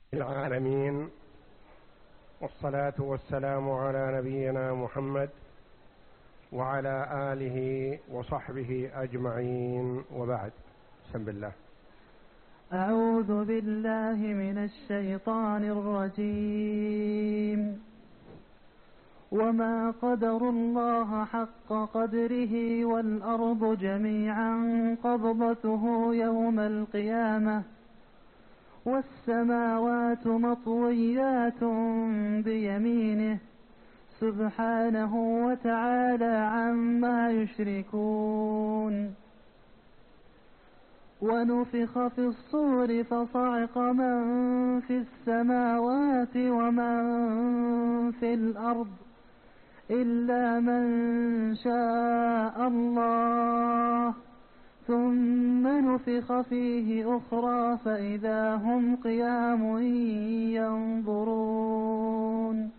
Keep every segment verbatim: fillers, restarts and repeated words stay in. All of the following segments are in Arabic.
العالمين، والصلاة والسلام على نبينا محمد وعلى آله وصحبه أجمعين، وبعد. بسم الله. أعوذ بالله من الشيطان الرجيم. وما قدروا الله حق قدره والأرض جميعا قبضته يوم القيامة والسماوات مطويات بيمينه سبحانه وتعالى عما يشركون. ونفخ في الصور فصعق من في السماوات ومن في الأرض إلا من شاء الله، ثم نفخ فيه أخرى فإذا هم قيام ينظرون.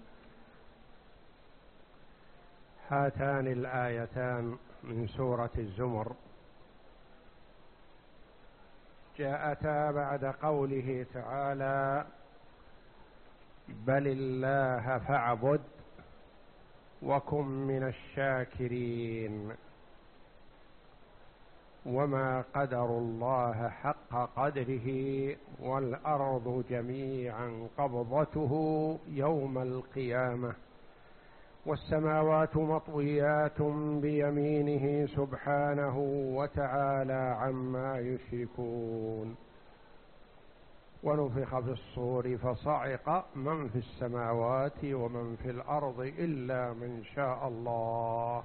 هاتان الآيتان من سورة الزمر جاءتا بعد قوله تعالى: بل الله فاعبد وكن من الشاكرين. وما قدروا الله حق قدره والأرض جميعا قبضته يوم القيامة والسماوات مطويات بيمينه سبحانه وتعالى عما يشركون. ونفخ في الصور فصعق من في السماوات ومن في الأرض إلا من شاء الله.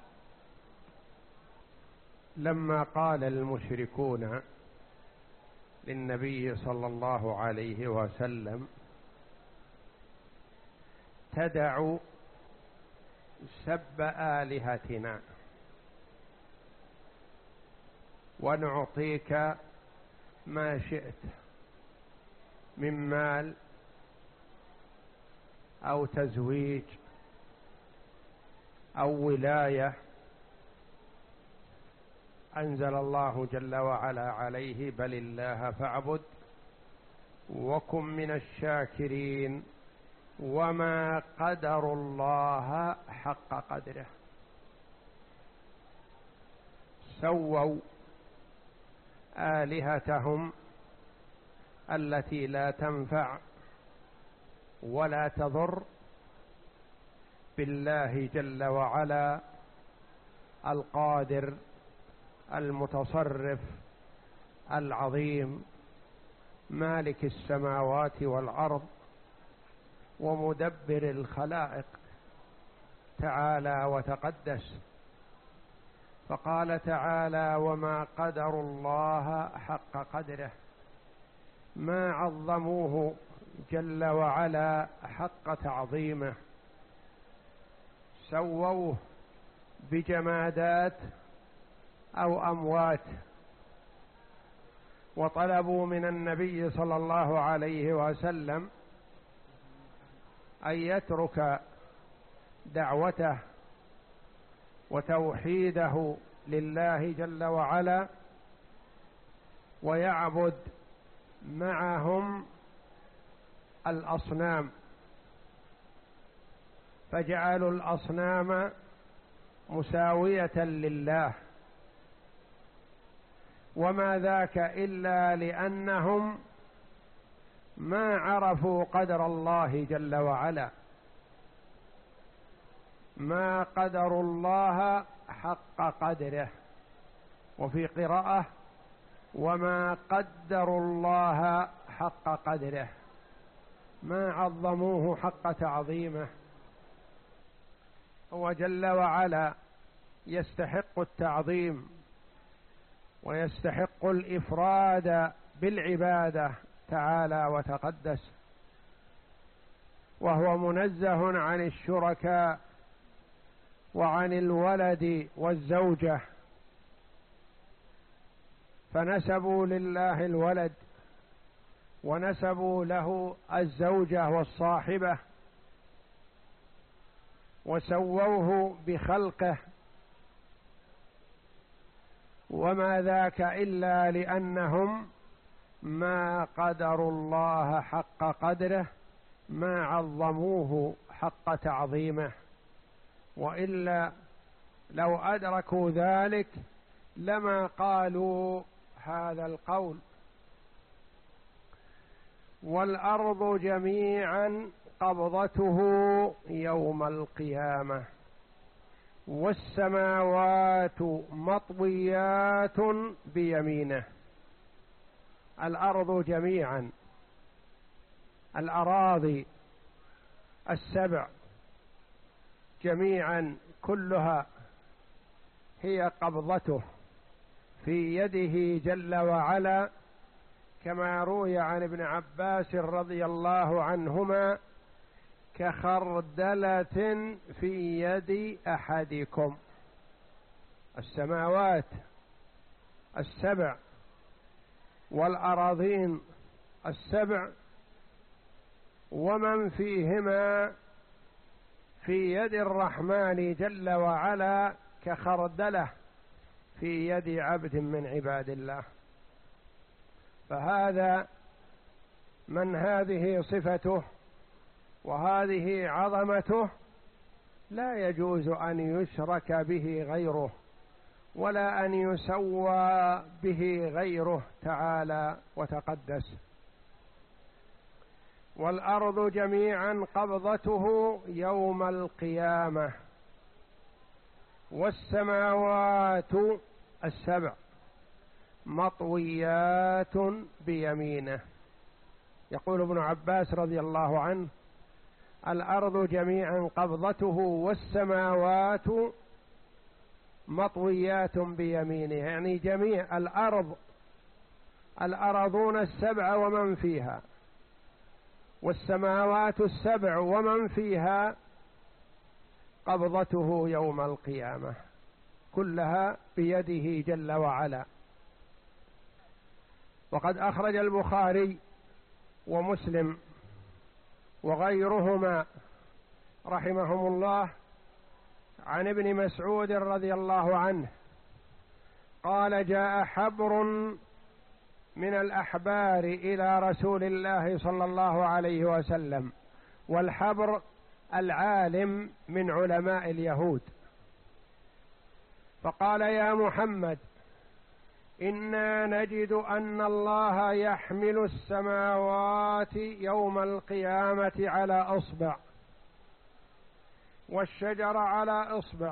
لما قال المشركون للنبي صلى الله عليه وسلم: تدع سب آلهتنا ونعطيك ما شئت من مال أو تزويج أو ولاية، أنزل الله جل وعلا عليه: بل الله فاعبد وكن من الشاكرين. وما قدروا الله حق قدره. سووا آلهتهم التي لا تنفع ولا تضر بالله جل وعلا القادر المتصرف العظيم مالك السماوات والأرض ومدبر الخلائق تعالى وتقدس. فقال تعالى: وما قدروا الله حق قدره، ما عظموه جل وعلا حق تعظيمه، سووه بجمادات أو أموات، وطلبوا من النبي صلى الله عليه وسلم أن يترك دعوته وتوحيده لله جل وعلا ويعبد معهم الأصنام، فجعلوا الأصنام مساوية لله. وما ذاك إلا لأنهم ما عرفوا قدر الله جل وعلا، ما قدروا الله حق قدره. وفي قراءة: وما قدروا الله حق قدره، ما عظموه حق تعظيمه. هو جل وعلا يستحق التعظيم ويستحق الإفراد بالعبادة تعالى وتقدس، وهو منزه عن الشركاء وعن الولد والزوجة، فنسبوا لله الولد ونسبوا له الزوجة والصاحبة وسووه بخلقه، وما ذاك إلا لأنهم ما قدروا الله حق قدره، ما عظموه حق تعظيمه، وإلا لو أدركوا ذلك لما قالوا هذا القول. والأرض جميعا قبضته يوم القيامة، والسماوات مطويات بيمينه. الأرض جميعا، الأراضي السبع جميعا كلها هي قبضته في يده جل وعلا، كما روي عن ابن عباس رضي الله عنهما: كخردلة في يد أحدكم. السماوات السبع والأراضين السبع ومن فيهما في يد الرحمن جل وعلا كخردلة في يد عبد من عباد الله. فهذا من هذه صفته وهذه عظمته لا يجوز أن يشرك به غيره، ولا أن يسوى به غيره تعالى وتقدس. والأرض جميعا قبضته يوم القيامة، والسماوات السبع مطويات بيمينه. يقول ابن عباس رضي الله عنه: الأرض جميعا قبضته والسماوات مطويات بيمينه، يعني جميع الأرض، الأراضون السبع ومن فيها، والسماوات السبع ومن فيها قبضته يوم القيامة، كلها بيده جل وعلا. وقد أخرج البخاري ومسلم وغيرهما رحمهم الله عن ابن مسعود رضي الله عنه قال: جاء حبر من الأحبار إلى رسول الله صلى الله عليه وسلم، والحبر العالم من علماء اليهود، فقال: يا محمد، إنا نجد أن الله يحمل السماوات يوم القيامة على أصبع، والشجر على إصبع،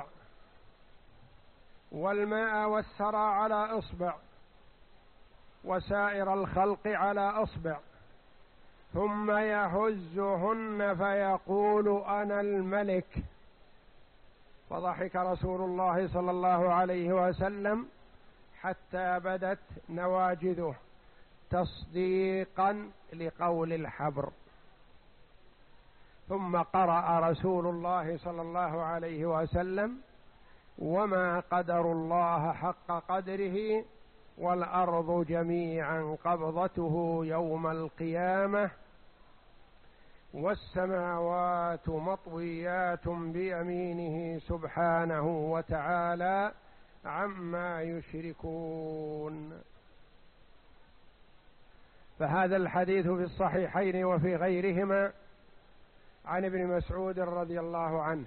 والماء والثرى على إصبع، وسائر الخلق على إصبع، ثم يهزهن فيقول: أنا الملك. فضحك رسول الله صلى الله عليه وسلم حتى بدت نواجذه تصديقا لقول الحبر. ثم قرأ رسول الله صلى الله عليه وسلم: وما قدر الله حق قدره، والأرض جميعا قبضته يوم القيامة، والسماوات مطويات بيمينه سبحانه وتعالى عما يشركون. فهذا الحديث في الصحيحين وفي غيرهما عن ابن مسعود رضي الله عنه.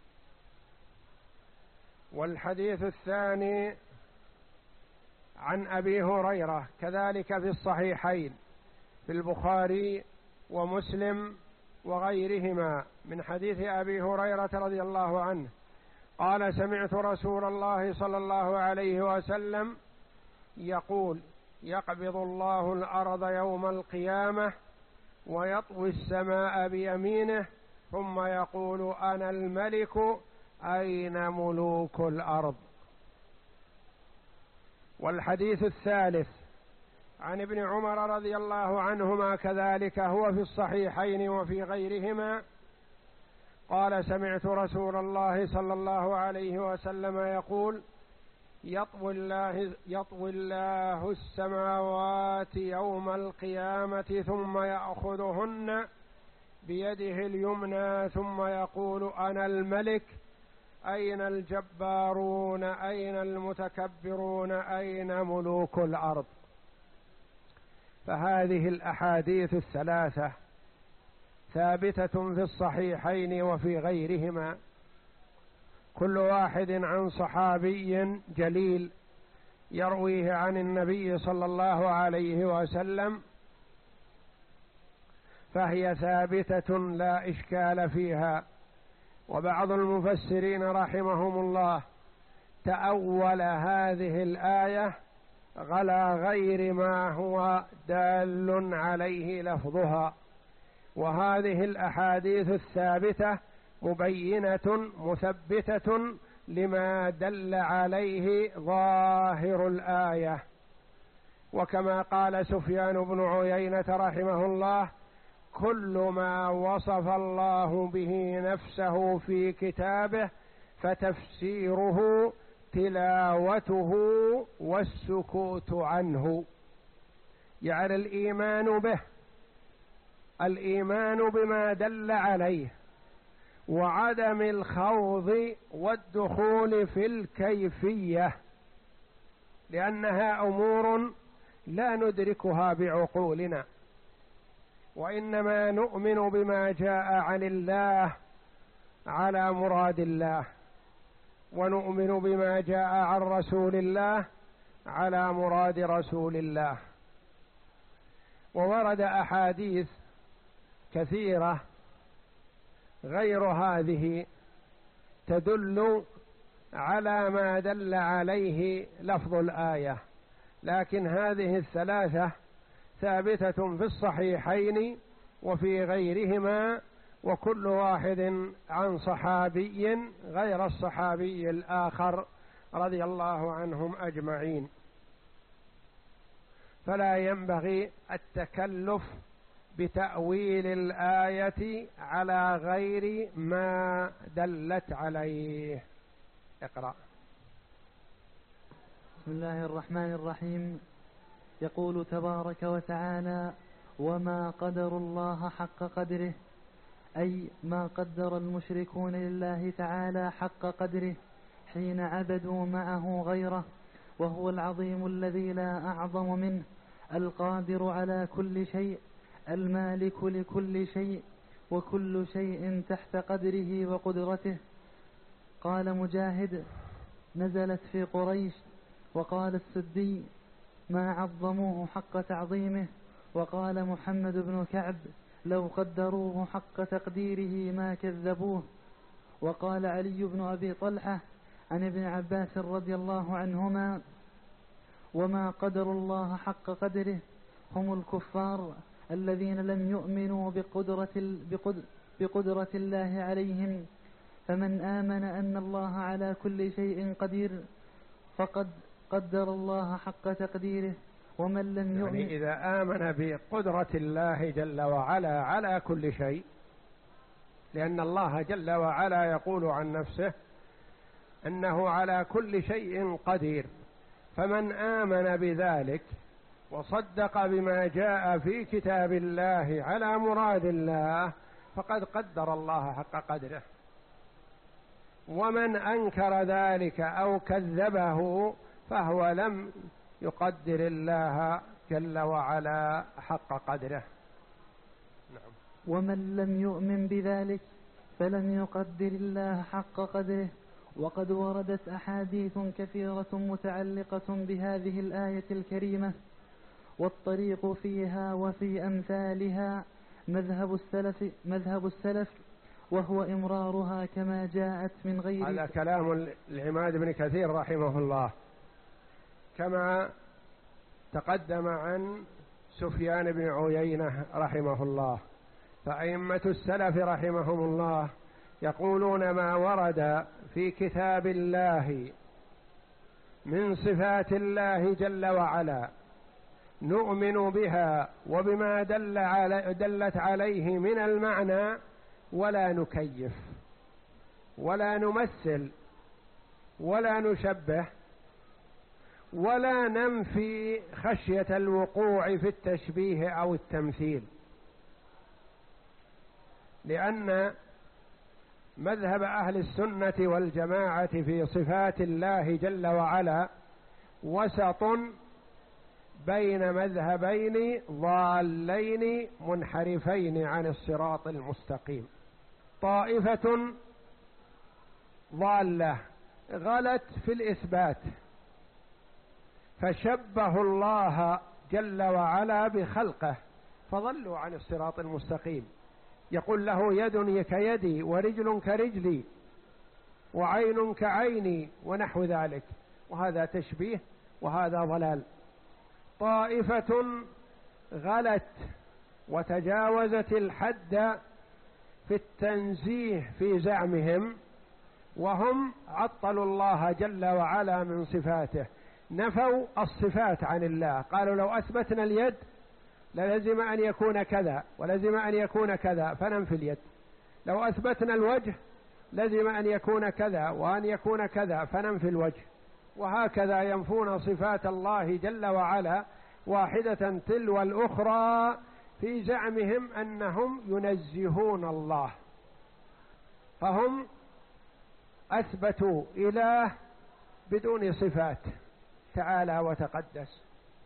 والحديث الثاني عن أبي هريرة كذلك في الصحيحين في البخاري ومسلم وغيرهما من حديث أبي هريرة رضي الله عنه قال: سمعت رسول الله صلى الله عليه وسلم يقول: يقبض الله الأرض يوم القيامة ويطوي السماء بيمينه، ثم يقول: أنا الملك، أين ملوك الأرض؟ والحديث الثالث عن ابن عمر رضي الله عنهما كذلك هو في الصحيحين وفي غيرهما قال: سمعت رسول الله صلى الله عليه وسلم يقول: يطوي الله, يطوي الله السماوات يوم القيامة ثم يأخذهن بيده اليمنى ثم يقول: أنا الملك، أين الجبارون، أين المتكبرون، أين ملوك الأرض؟ فهذه الأحاديث الثلاثة ثابتة في الصحيحين وفي غيرهما، كل واحد عن صحابي جليل يرويه عن النبي صلى الله عليه وسلم، فهي ثابتة لا إشكال فيها. وبعض المفسرين رحمهم الله تأول هذه الآية على غير ما هو دال عليه لفظها، وهذه الأحاديث الثابتة مبينة مثبتة لما دل عليه ظاهر الآية. وكما قال سفيان بن عيينة رحمه الله: كل ما وصف الله به نفسه في كتابه فتفسيره تلاوته والسكوت عنه، يعني الإيمان به، الإيمان بما دل عليه، وعدم الخوض والدخول في الكيفية، لأنها أمور لا ندركها بعقولنا، وإنما نؤمن بما جاء عن الله على مراد الله، ونؤمن بما جاء عن رسول الله على مراد رسول الله. وورد أحاديث كثيرة غير هذه تدل على ما دل عليه لفظ الآية، لكن هذه الثلاثة ثابتة في الصحيحين وفي غيرهما، وكل واحد عن صحابي غير الصحابي الآخر رضي الله عنهم أجمعين. فلا ينبغي التكلف بتأويل الآية على غير ما دلت عليه. اقرأ. بسم الله الرحمن الرحيم. يقول تبارك وتعالى: وما قدر الله حق قدره، أي ما قدر المشركون لله تعالى حق قدره حين عبدوا معه غيره، وهو العظيم الذي لا أعظم منه، القادر على كل شيء، المالك لكل شيء، وكل شيء تحت قدره وقدرته. قال مجاهد: نزلت في قريش. وقال السدي: ما عظموه حق تعظيمه. وقال محمد بن كعب: لو قدروه حق تقديره ما كذبوه. وقال علي بن أبي طلحة عن ابن عباس رضي الله عنهما: وما قدروا الله حق قدره هم الكفار الذين لم يؤمنوا بقدرة, بقدرة الله عليهم، فمن آمن أن الله على كل شيء قدير فقد قدر الله حق تقديره، ومن لم يؤمن يعني إذا آمن بقدرة الله جل وعلا على كل شيء، لأن الله جل وعلا يقول عن نفسه أنه على كل شيء قدير، فمن آمن بذلك وصدق بما جاء في كتاب الله على مراد الله فقد قدر الله حق قدره. ومن أنكر ذلك أو كذبه فهو لم يقدر الله جل وعلا حق قدره. نعم. ومن لم يؤمن بذلك فلم يقدر الله حق قدره. وقد وردت أحاديث كثيرة متعلقة بهذه الآية الكريمة، والطريق فيها وفي أمثالها مذهب السلف, مذهب السلف وهو إمرارها كما جاءت من غير. هذا كلام العماد بن كثير رحمه الله، كما تقدم عن سفيان بن عيينة رحمه الله. فأئمة السلف رحمهم الله يقولون ما ورد في كتاب الله من صفات الله جل وعلا نؤمن بها وبما دل على دلت عليه من المعنى، ولا نكيف ولا نمثل ولا نشبه ولا ننفي خشية الوقوع في التشبيه أو التمثيل، لأن مذهب أهل السنة والجماعة في صفات الله جل وعلا وسط بين مذهبين ضالين منحرفين عن الصراط المستقيم. طائفة ضالة غلت في الإثبات، فشبهوا الله جل وعلا بخلقه فضلوا عن الصراط المستقيم. يقول له يد كيدي ورجل كرجلي وعين كعيني ونحو ذلك، وهذا تشبيه وهذا ضلال. طائفة غلت وتجاوزت الحد في التنزيه في زعمهم، وهم عطلوا الله جل وعلا من صفاته، نفوا الصفات عن الله. قالوا لو أثبتنا اليد للزم أن يكون كذا ولزم أن يكون كذا فننفي اليد، لو أثبتنا الوجه لزم أن يكون كذا وأن يكون كذا فننفي الوجه، وهكذا ينفون صفات الله جل وعلا واحدة تلو الأخرى في زعمهم أنهم ينزهون الله. فهم أثبتوا إله بدون صفات تعالى وتقدس،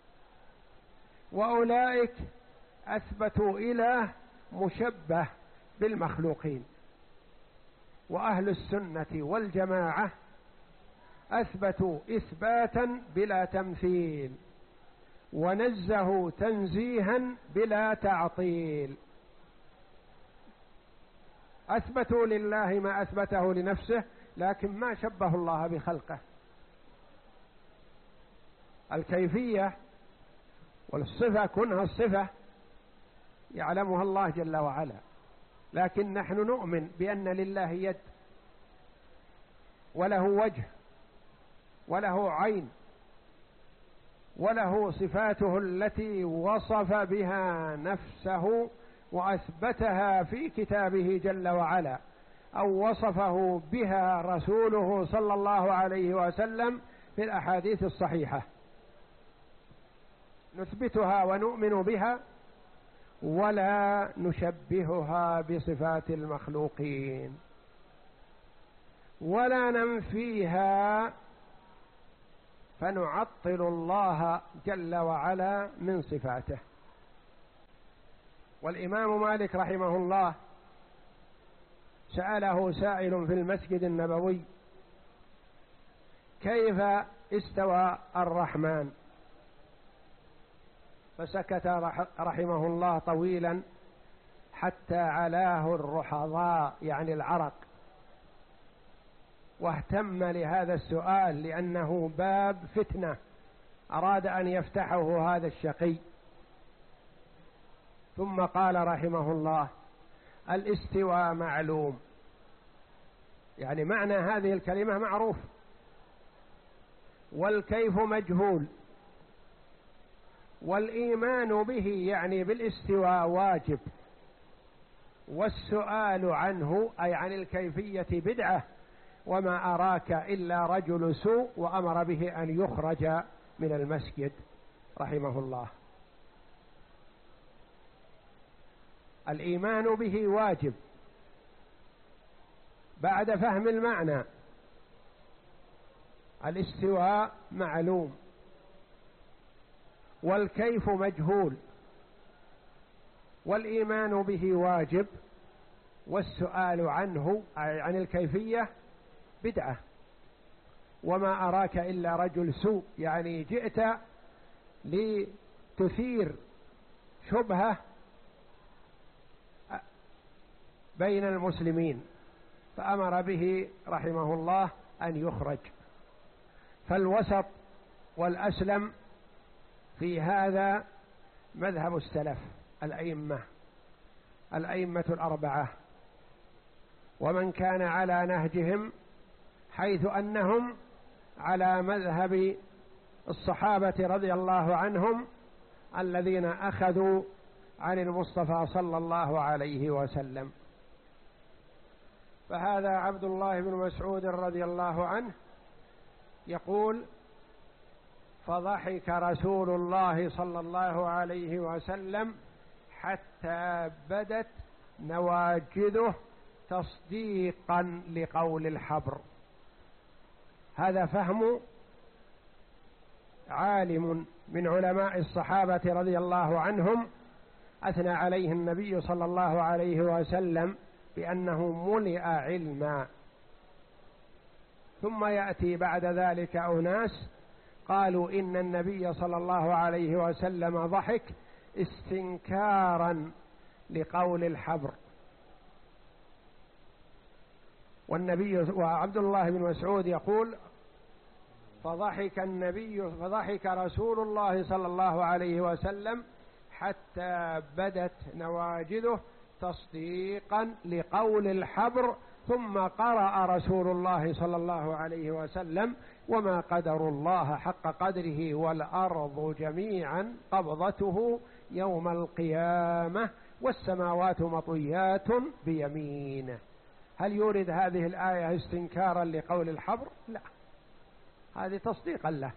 وأولئك أثبتوا إله مشبه بالمخلوقين. وأهل السنة والجماعة أثبتوا إثباتا بلا تمثيل، ونزهوا تنزيها بلا تعطيل. أثبتوا لله ما أثبته لنفسه، لكن ما شبه الله بخلقه. الكيفية والصفة كونها الصفة يعلمها الله جل وعلا، لكن نحن نؤمن بأن لله يد وله وجه وله عين وله صفاته التي وصف بها نفسه وأثبتها في كتابه جل وعلا، أو وصفه بها رسوله صلى الله عليه وسلم في الأحاديث الصحيحة. نثبتها ونؤمن بها ولا نشبهها بصفات المخلوقين، ولا ننفيها فنعطل الله جل وعلا من صفاته. والإمام مالك رحمه الله سأله سائل في المسجد النبوي: كيف استوى الرحمن؟ فسكت رحمه الله طويلا حتى علاه الرحضاء يعني العرق، واهتم لهذا السؤال لأنه باب فتنة أراد أن يفتحه هذا الشقي. ثم قال رحمه الله: الاستواء معلوم، يعني معنى هذه الكلمة معروف، والكيف مجهول، والإيمان به يعني بالاستواء واجب، والسؤال عنه أي عن الكيفية بدعة، وما أراك إلا رجل سوء، وأمر به أن يخرج من المسجد رحمه الله. الإيمان به واجب بعد فهم المعنى. الاستواء معلوم، والكيف مجهول، والإيمان به واجب، والسؤال عنه أي عن الكيفية بدعة، وما أراك إلا رجل سوء، يعني جئت لتثير شبهة بين المسلمين، فأمر به رحمه الله أن يخرج. فالوسط والأسلم في هذا مذهب السلف الأئمة الأئمة الأربعة، ومن كان على نهجهم، حيث أنهم على مذهب الصحابة رضي الله عنهم الذين أخذوا عن المصطفى صلى الله عليه وسلم. فهذا عبد الله بن مسعود رضي الله عنه يقول: فضحك رسول الله صلى الله عليه وسلم حتى بدت نواجذه تصديقا لقول الحبر. هذا فهم عالم من علماء الصحابة رضي الله عنهم أثنى عليه النبي صلى الله عليه وسلم بأنه ملئ علما، ثم يأتي بعد ذلك أناس قالوا إن النبي صلى الله عليه وسلم ضحك استنكارا لقول الحبر. والنبي وعبد الله بن مسعود يقول فضحك النبي فضحك رسول الله صلى الله عليه وسلم حتى بدت نواجذه تصديقا لقول الحبر، ثم قرأ رسول الله صلى الله عليه وسلم وما قدر الله حق قدره والأرض جميعا قبضته يوم القيامة والسماوات مطويات بيمينه. هل يورد هذه الآية استنكارا لقول الحبر؟ لا، هذه تصديقا له.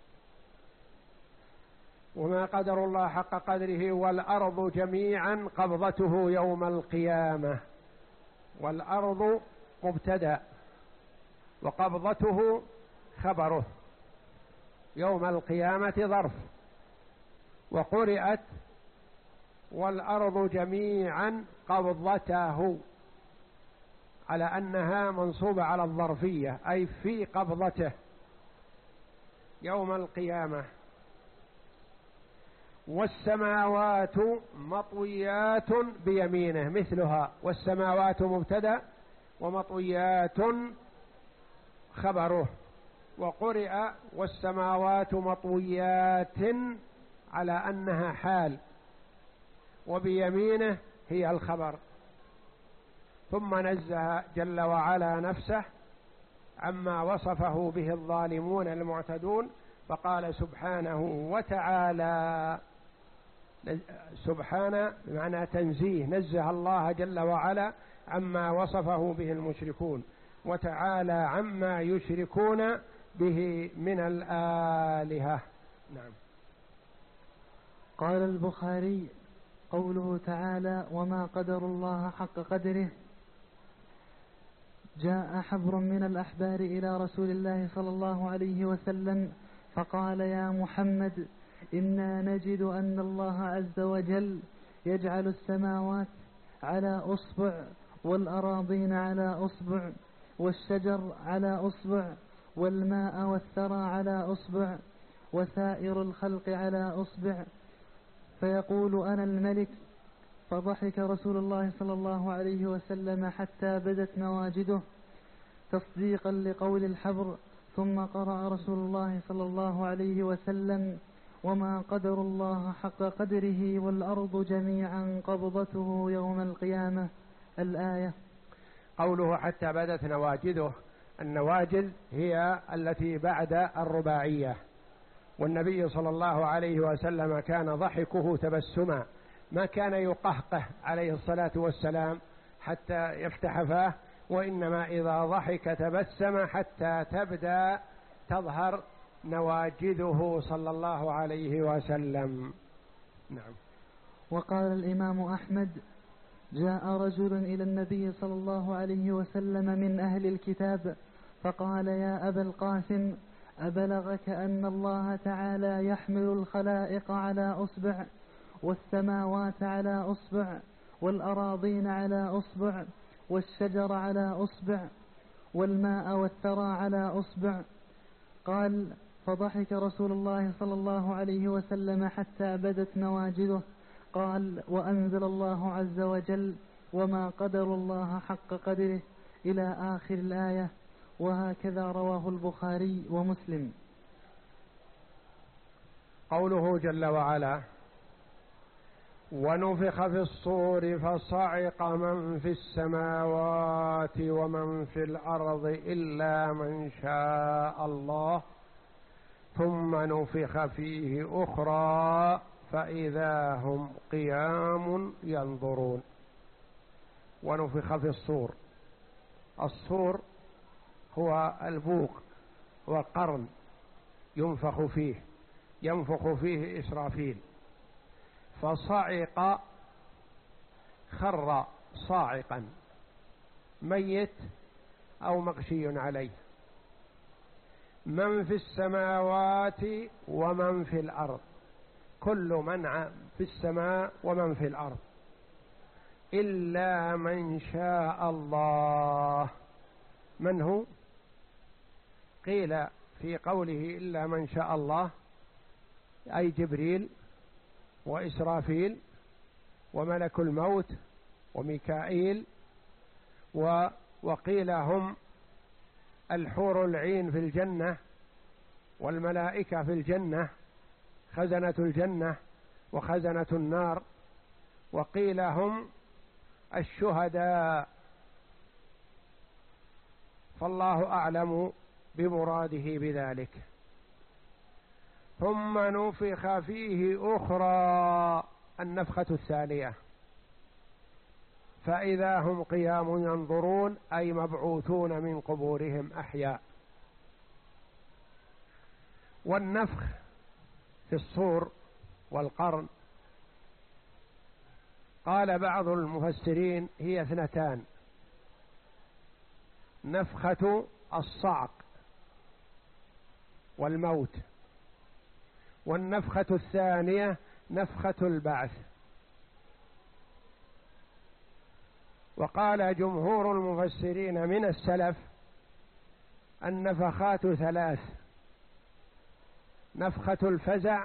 وما قدر الله حق قدره والأرض جميعا قبضته يوم القيامة، والأرض مبتدأ وقبضته خبره، يوم القيامة ظرف، وقرئت والأرض جميعا قبضته على أنها منصوبة على الظرفية، أي في قبضته يوم القيامة. والسماوات مطويات بيمينه مثلها، والسماوات مبتدأ ومطويات خبره، وقرئ والسماوات مطويات على أنها حال، وبيمينه هي الخبر. ثم نزه جل وعلا نفسه عما وصفه به الظالمون المعتدون، فقال سبحانه وتعالى، سبحانه بمعنى تنزيه، نزه الله جل وعلا عما وصفه به المشركون، وتعالى عما يشركون به من الآلهة. نعم. قال البخاري: قوله تعالى وما قدر الله حق قدره، جاء حبر من الأحبار إلى رسول الله صلى الله عليه وسلم فقال: يا محمد، إنا نجد أن الله عز وجل يجعل السماوات على أصبع، والأراضين على أصبع، والشجر على أصبع، والماء والثرى على أصبع، وسائر الخلق على أصبع، فيقول أنا الملك. فضحك رسول الله صلى الله عليه وسلم حتى بدت نواجده تصديقا لقول الحبر، ثم قرأ رسول الله صلى الله عليه وسلم وما قدر الله حق قدره والأرض جميعا قبضته يوم القيامة، الآية. قوله حتى بدت نواجذه، النواجذ هي التي بعد الرباعية، والنبي صلى الله عليه وسلم كان ضحكه تبسما، ما كان يقهقه عليه الصلاة والسلام حتى يفتح فاه، وإنما إذا ضحك تبسم حتى تبدأ تظهر نواجذه صلى الله عليه وسلم. نعم. وقال الإمام أحمد: جاء رجل إلى النبي صلى الله عليه وسلم من أهل الكتاب فقال: يا أبا القاسم، أبلغك أن الله تعالى يحمل الخلائق على أصبع، والسماوات على أصبع، والأراضين على أصبع، والشجر على أصبع، والماء والثرى على أصبع؟ قال: فضحك رسول الله صلى الله عليه وسلم حتى بدت نواجذه. قال: وأنزل الله عز وجل وما قدر الله حق قدره إلى آخر الآية، وهكذا رواه البخاري ومسلم. قوله جل وعلا: ونفخ في الصور فصعق من في السماوات ومن في الأرض إلا من شاء الله ثم نفخ فيه أخرى فإذا هم قيام ينظرون. ونفخ في الصور، الصور هو البوق وقرن ينفخ فيه، ينفخ فيه إسرافيل. فصعق خر صاعقا، ميت أو مغشي عليه. من في السماوات ومن في الأرض، كل من في السماء ومن في الأرض، إلا من شاء الله. من هو؟ قيل في قوله إلا من شاء الله أي جبريل وإسرافيل وملك الموت وميكائيل، وقيل هم الحور العين في الجنة والملائكة في الجنة، خزنة الجنة وخزنة النار، وقيل هم الشهداء، فالله أعلم بمراده بذلك. ثم نفخ فيه أخرى، النفخة الثانية، فإذا هم قيام ينظرون، أي مبعوثون من قبورهم أحياء. والنفخ في الصور والقرن قال بعض المفسرين هي اثنتان: نفخة الصعق والموت، والنفخة الثانية نفخة البعث. وقال جمهور المفسرين من السلف النفخات ثلاث: نفخة الفزع،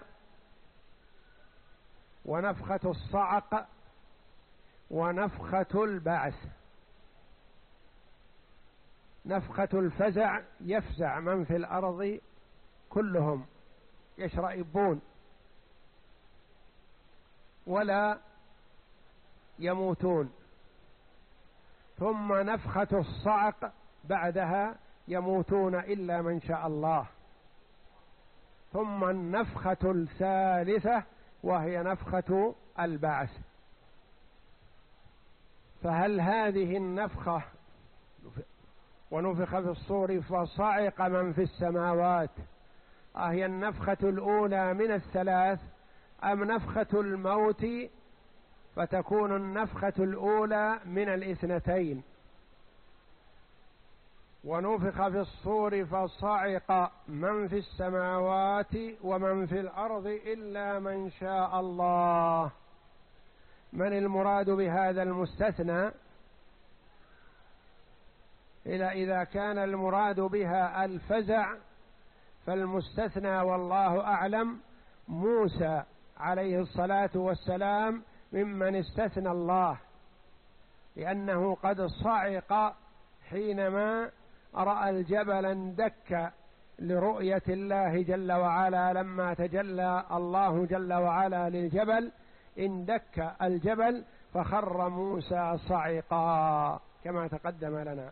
ونفخة الصعق، ونفخة البعث. نفخة الفزع يفزع من في الأرض كلهم، يشرئبون ولا يموتون. ثم نفخة الصعق بعدها يموتون إلا من شاء الله. ثم النفخة الثالثة وهي نفخة البعث. فهل هذه النفخة ونفخ في الصور فصعق من في السماوات أهي النفخة الأولى من الثلاث، أم نفخة الموت فتكون النفخة الأولى من الاثنتين؟ ونفخ في الصور فصعق من في السماوات ومن في الأرض إلا من شاء الله. من المراد بهذا المستثنى؟ إلى إذا كان المراد بها الفزع فالمستثنى والله أعلم موسى عليه الصلاة والسلام ممن استثنى الله، لأنه قد صعق حينما رأى الجبل اندك لرؤية الله جل وعلا. لما تجلى الله جل وعلا للجبل اندك الجبل فخر موسى صعقا كما تقدم لنا.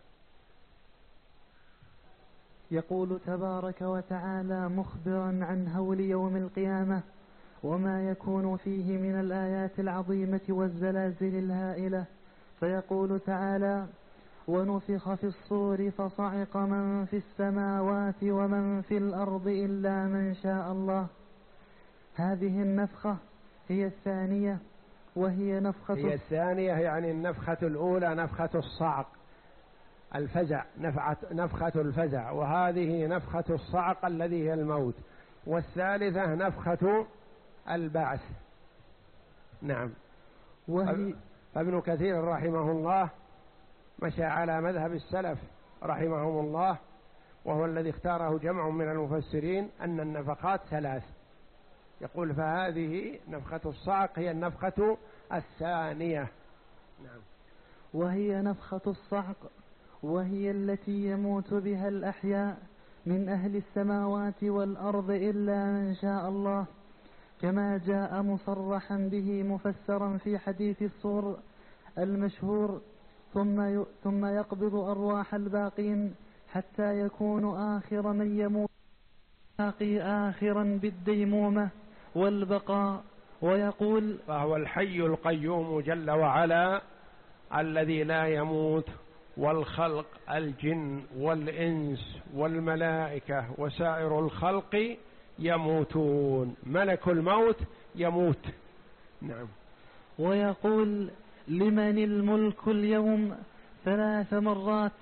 يقول تبارك وتعالى مخبرا عن هول يوم القيامة وما يكون فيه من الآيات العظيمة والزلازل الهائلة، فيقول تعالى: ونفخ في الصور فصعق من في السماوات ومن في الأرض إلا من شاء الله. هذه النفخة هي الثانية، وهي نفخة هي الثانية يعني النفخة الأولى نفخة الصعق الفزع، نفخة الفزع، وهذه نفخة الصعق الذي هي الموت، والثالثة نفخة البعث. نعم. وهي فابن كثير رحمه الله مشى على مذهب السلف رحمهم الله، وهو الذي اختاره جمع من المفسرين، أن النفخات ثلاث. يقول فهذه نفخة الصعق هي النفخة الثانية. نعم. وهي نفخة الصعق، وهي التي يموت بها الأحياء من أهل السماوات والأرض إلا من شاء الله، كما جاء مصرحا به مفسرا في حديث الصور المشهور: ثم ثم يقبض أرواح الباقين حتى يكون آخر من يموت باقي آخرا بالديمومة والبقاء، ويقول: فهو الحي القيوم جل وعلا الذي لا يموت، والخلق الجن والإنس والملائكة وسائر الخلق يموتون، ملك الموت يموت. نعم. ويقول: لمن الملك اليوم ثلاث مرات،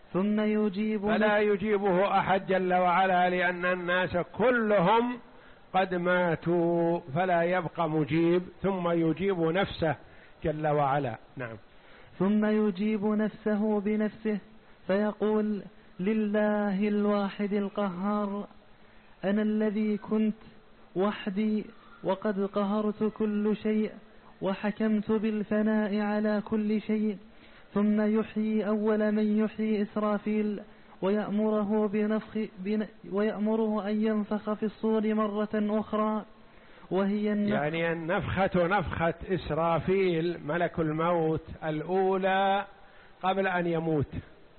ثم يجيب فلا يجيبه أحد جل وعلا، لأن الناس كلهم قد ماتوا، فلا يبقى مجيب، ثم يجيب نفسه جل وعلا. نعم. ثم يجيب نفسه بنفسه فيقول: لله الواحد القهار، أنا الذي كنت وحدي وقد قهرت كل شيء وحكمت بالفناء على كل شيء. ثم يحيي أول من يحيي إسرافيل ويأمره, بنفخ بن ويأمره أن ينفخ في الصور مرة أخرى، وهي النفخ يعني النفخة نفخة إسرافيل ملك الموت الأولى قبل أن يموت،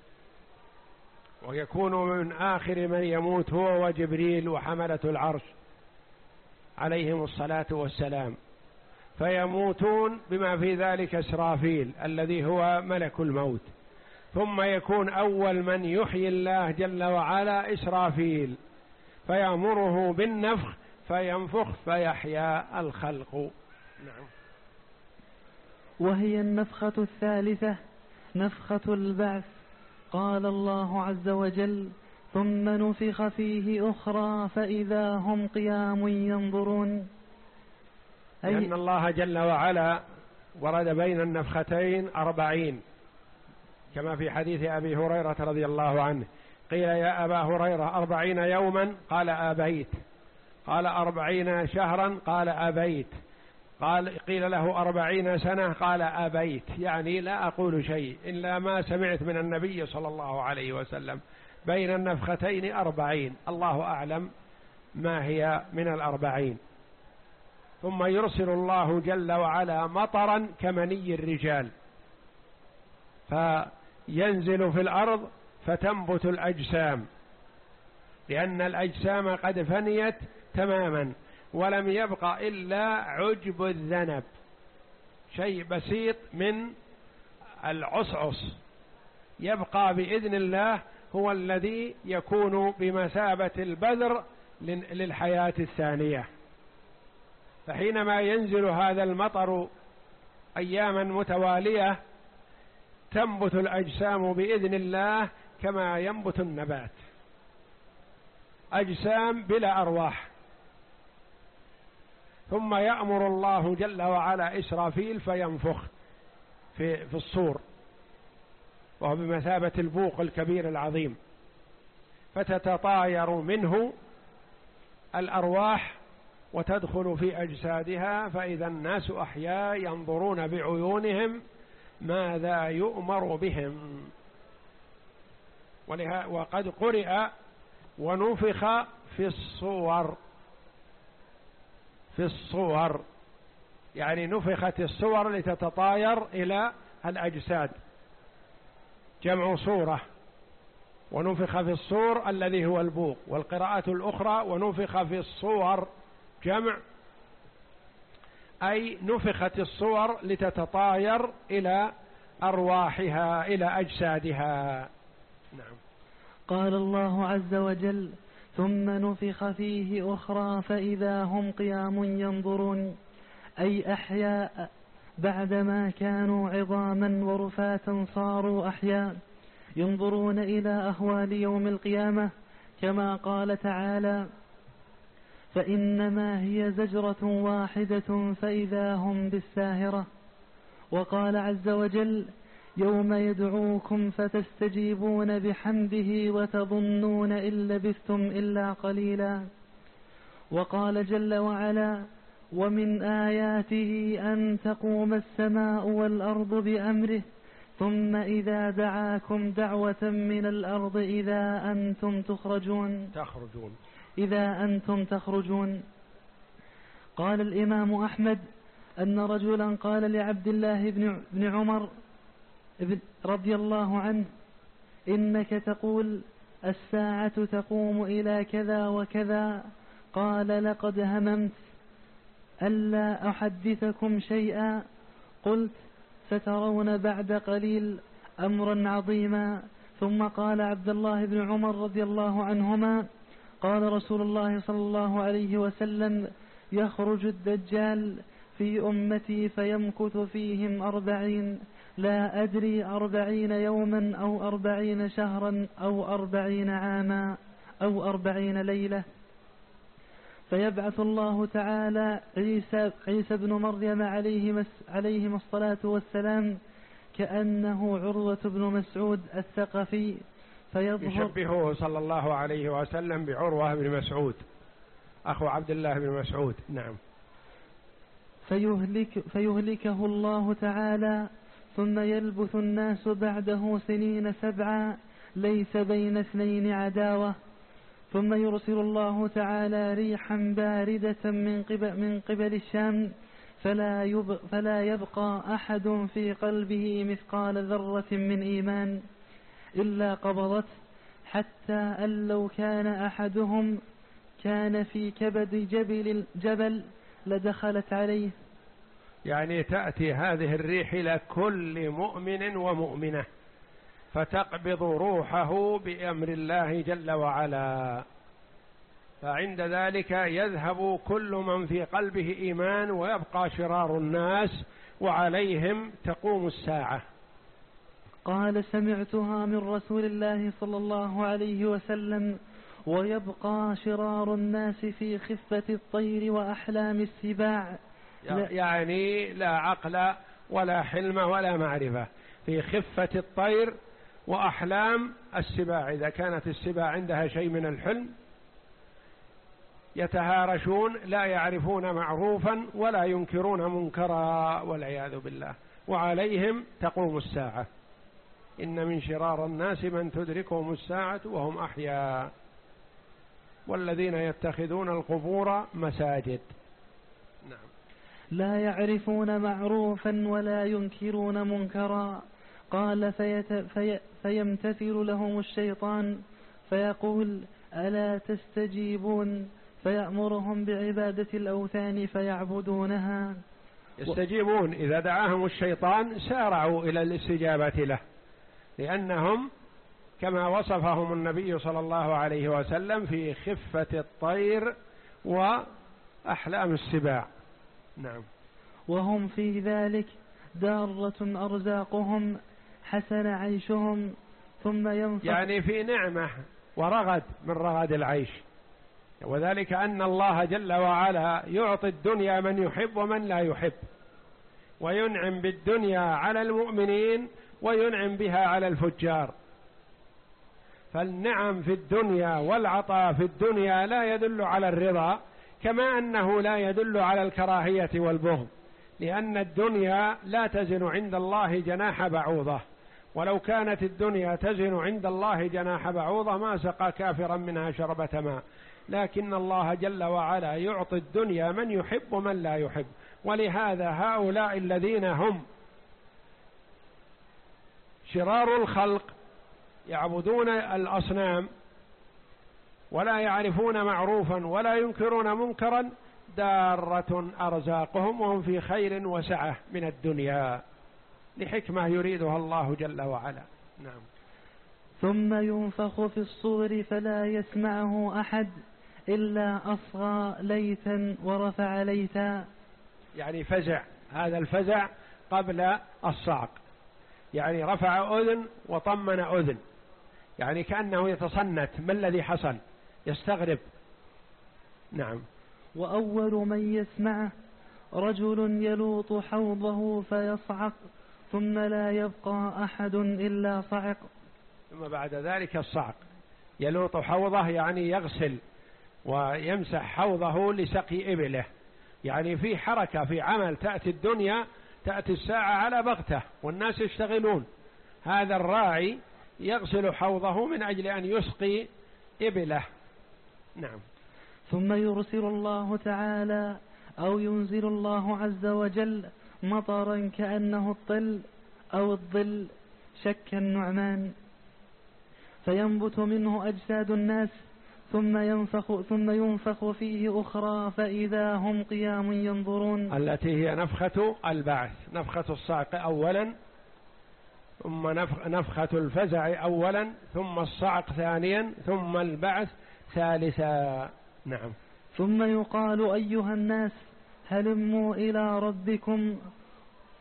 ويكون من آخر من يموت هو وجبريل وحملة العرش عليهم الصلاة والسلام، فيموتون بما في ذلك إسرافيل الذي هو ملك الموت. ثم يكون أول من يحيي الله جل وعلا إسرافيل، فيأمره بالنفخ فينفخ فيحيا الخلق. نعم. وهي النفخة الثالثة نفخة البعث. قال الله عز وجل: ثم نفخ فيه أخرى فإذا هم قيام ينظرون. أي لأن الله جل وعلا ورد بين النفختين أربعين، كما في حديث أبي هريرة رضي الله عنه: قيل يا أبا هريرة أربعين يوما؟ قال أبيت. قال أربعين شهرا؟ قال أبيت. قال قيل له أربعين سنة؟ قال أبيت، يعني لا أقول شيء إلا ما سمعت من النبي صلى الله عليه وسلم. بين النفختين أربعين، الله أعلم ما هي من الأربعين. ثم يرسل الله جل وعلا مطرا كمني الرجال، فينزل في الأرض فتنبت الأجسام، لأن الأجسام قد فنيت تماما، ولم يبق إلا عجب الذنب، شيء بسيط من العصعص يبقى بإذن الله، هو الذي يكون بمثابة البذر للحياة الثانية. فحينما ينزل هذا المطر أياما متوالية تنبت الأجسام بإذن الله كما ينبت النبات، أجسام بلا أرواح. ثم يأمر الله جل وعلا إسرافيل فينفخ في, في الصور، وهو بمثابة البوق الكبير العظيم، فتتطاير منه الأرواح وتدخل في أجسادها، فإذا الناس أحياء ينظرون بعيونهم ماذا يؤمر بهم. وقد قرئ ونفخ في الصور، في الصور يعني نفخت الصور لتتطاير إلى الأجساد، جمع صورة. ونفخ في الصور الذي هو البوق. والقراءة الأخرى ونفخ في الصور جمع، أي نفخت الصور لتتطاير إلى أرواحها إلى أجسادها. نعم. قال الله عز وجل: ثم نفخ فيه أخرى فإذا هم قيام ينظرون، أي أحياء بعدما كانوا عظاما ورفاتا صاروا أحياء ينظرون إلى أهوال يوم القيامة، كما قال تعالى: فإنما هي زجرة واحدة فإذا هم بالساهرة. وقال عز وجل: يوم يدعوكم فتستجيبون بحمده وتظنون إن لبثتم إلا قليلا. وقال جل وعلا: ومن آياته أن تقوم السماء والأرض بأمره ثم إذا دعاكم دعوة من الأرض إذا أنتم تخرجون تخرجون إذا أنتم تخرجون. قال الإمام أحمد أن رجلا قال لعبد الله بن عمر رضي الله عنه: إنك تقول الساعة تقوم إلى كذا وكذا. قال: لقد هممت ألا أحدثكم شيئا. قلت: سترون بعد قليل أمرا عظيما. ثم قال عبد الله بن عمر رضي الله عنهما: قال رسول الله صلى الله عليه وسلم: يخرج الدجال في أمتي فيمكث فيهم أربعين لا أدري أربعين يوما أو أربعين شهرا أو أربعين عاما أو أربعين ليلة. فيبعث الله تعالى عيسى, عيسى بن مريم عليهم, عليهم الصلاة والسلام كأنه عروة بن مسعود الثقفي، فيظهر يشبهه صلى الله عليه وسلم بعروة بن مسعود أخو عبد الله بن مسعود. نعم. فيهلك فيهلكه الله تعالى، ثم يلبث الناس بعده سنين سبعا ليس بين اثنين عداوة، ثم يرسل الله تعالى ريحا باردة من قبل, من قبل الشام، فلا, يب فلا يبقى أحد في قلبه مثقال ذرة من إيمان إلا قبضته، حتى أن لو كان أحدهم كان في كبد جبل, جبل لدخلت عليه. يعني تأتي هذه الريح إلى كل مؤمن ومؤمنة فتقبض روحه بأمر الله جل وعلا، فعند ذلك يذهب كل من في قلبه إيمان ويبقى شرار الناس وعليهم تقوم الساعة. قال: سمعتها من رسول الله صلى الله عليه وسلم: ويبقى شرار الناس في خفة الطير وأحلام السباع. يعني لا عقل ولا حلم ولا معرفة، في خفة الطير وأحلام السباع. إذا كانت السباع عندها شيء من الحلم يتهارشون، لا يعرفون معروفا ولا ينكرون منكرا والعياذ بالله، وعليهم تقوم الساعة. إن من شرار الناس من تدركهم الساعة وهم أحياء، والذين يتخذون القبور مساجد. نعم. لا يعرفون معروفا ولا ينكرون منكرا. قال: فيت في فيمتثل لهم الشيطان فيقول: ألا تستجيبون؟ فيأمرهم بعبادة الأوثان فيعبدونها. يستجيبون، إذا دعاهم الشيطان سارعوا إلى الاستجابة له، لأنهم كما وصفهم النبي صلى الله عليه وسلم في خفة الطير وأحلام السباع. نعم. وهم في ذلك دارة أرزاقهم حسن عيشهم، ثم ينفق يعني في نعمة ورغد من رغد العيش، وذلك أن الله جل وعلا يعطي الدنيا من يحب ومن لا يحب، وينعم بالدنيا على المؤمنين وينعم بها على الفجار. فالنعم في الدنيا والعطاء في الدنيا لا يدل على الرضا، كما أنه لا يدل على الكراهية والبغض، لأن الدنيا لا تزن عند الله جناح بعوضة، ولو كانت الدنيا تزن عند الله جناح بعوضة ما سقى كافرا منها شربة ماء، لكن الله جل وعلا يعطي الدنيا من يحب ومن لا يحب. ولهذا هؤلاء الذين هم شرار الخلق يعبدون الأصنام ولا يعرفون معروفا ولا ينكرون منكرا دارة أرزاقهم، وهم في خير وسعة من الدنيا لحكمة يريدها الله جل وعلا. نعم. ثم ينفخ في الصور فلا يسمعه أحد إلا أصغى ليتا ورفع ليتا. يعني فزع، هذا الفزع قبل الصعق، يعني رفع أذن وطمن أذن، يعني كأنه يتصنت ما الذي حصل، يستغرب. نعم. وأول من يسمعه رجل يلوط حوضه فيصعق، ثم لا يبقى أحد إلا صعق. ثم بعد ذلك الصعق، يلوط حوضه يعني يغسل ويمسح حوضه لسقي إبله، يعني في حركة في عمل. تأتي الدنيا تأتي الساعة على بغته والناس يشتغلون، هذا الراعي يغسل حوضه من أجل أن يسقي إبله. نعم. ثم يرسل الله تعالى أو ينزل الله عز وجل مطرا كأنه الطل أو الظل، شك النعمان، فينبت منه أجساد الناس، ثم ينفخ, ثم ينفخ فيه أخرى فإذا هم قيام ينظرون، التي هي نفخة البعث، نفخة الصعق أولا، ثم نفخة الفزع أولا، ثم الصعق ثانيا، ثم البعث ثالثا. نعم. ثم يقال: أيها الناس هلموا إلى ربكم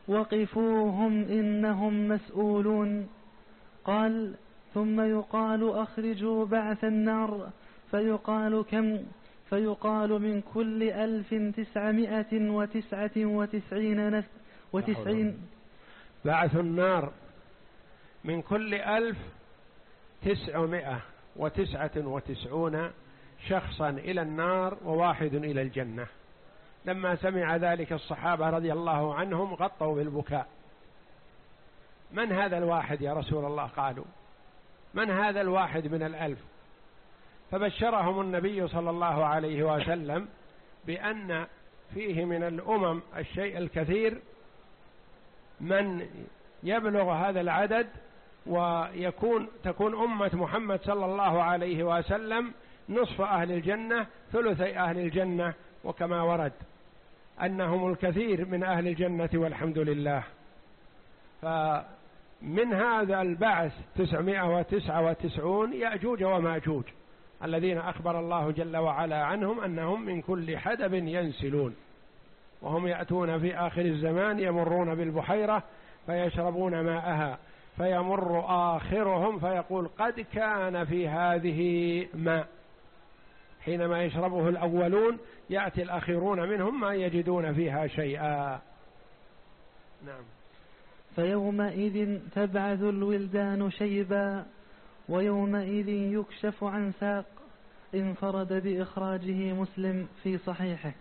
وقفوهم إنهم مسؤولون. قال: ثم يقال: أخرجوا بعث النار، فيقال: كم؟ فيقال: من كل ألف تسعمائة وتسعة وتسعين نفس وتسعين. بعث النار من كل ألف تسعمائة وتسعة وتسعون شخصا إلى النار وواحد إلى الجنة. لما سمع ذلك الصحابة رضي الله عنهم غطوا بالبكاء. من هذا الواحد يا رسول الله؟ قالوا: من هذا الواحد من الألف؟ فبشرهم النبي صلى الله عليه وسلم بأن فيه من الأمم الشيء الكثير من يبلغ هذا العدد، ويكون تكون أمة محمد صلى الله عليه وسلم نصف أهل الجنة ثلثي أهل الجنة، وكما ورد أنهم الكثير من أهل الجنة والحمد لله. فمن هذا البعث تسعمائة وتسعة وتسعون يأجوج وماجوج الذين أخبر الله جل وعلا عنهم أنهم من كل حدب ينسلون، وهم يأتون في آخر الزمان يمرون بالبحيرة فيشربون ماءها، فيمر آخرهم فيقول: قد كان في هذه ماء. حينما يشربه الأولون يأتي الأخيرون منهم ما يجدون فيها شيئا. نعم. فيومئذ تبعث الولدان شيبا، ويومئذ يكشف عن ساق. انفرد بإخراجه مسلم في صحيحه.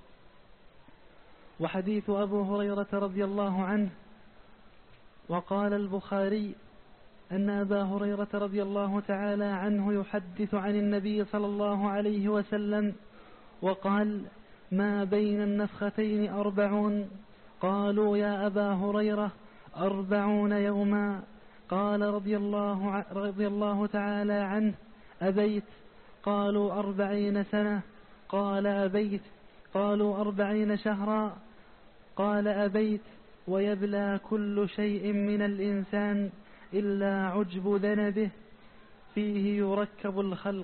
وحديث أبو هريرة رضي الله عنه. وقال البخاري أن أبا هريرة رضي الله تعالى عنه يحدث عن النبي صلى الله عليه وسلم وقال: ما بين النفختين أربعون. قالوا: يا أبا هريرة أربعون يوما. قال رضي الله, رضي الله تعالى عنه: أبيت؟ قالوا: أربعين سنة. قال: أبيت؟ قالوا: أربعين شهرا. قال: أبيت؟ ويبلى كل شيء من الإنسان إلا عجب ذنبه، فيه يركب الخلق.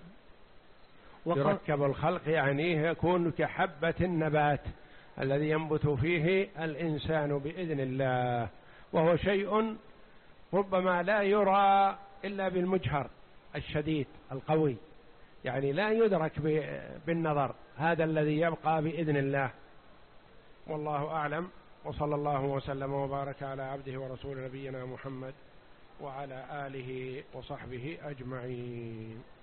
يركب الخلق يعني يكون كحبة النبات الذي ينبت فيه الإنسان بإذن الله، وهو شيء ربما لا يرى إلا بالمجهر الشديد القوي، يعني لا يدرك بالنظر، هذا الذي يبقى بإذن الله. والله أعلم، وصلى الله وسلم وبارك على عبده ورسول نبينا محمد وعلى آله وصحبه أجمعين.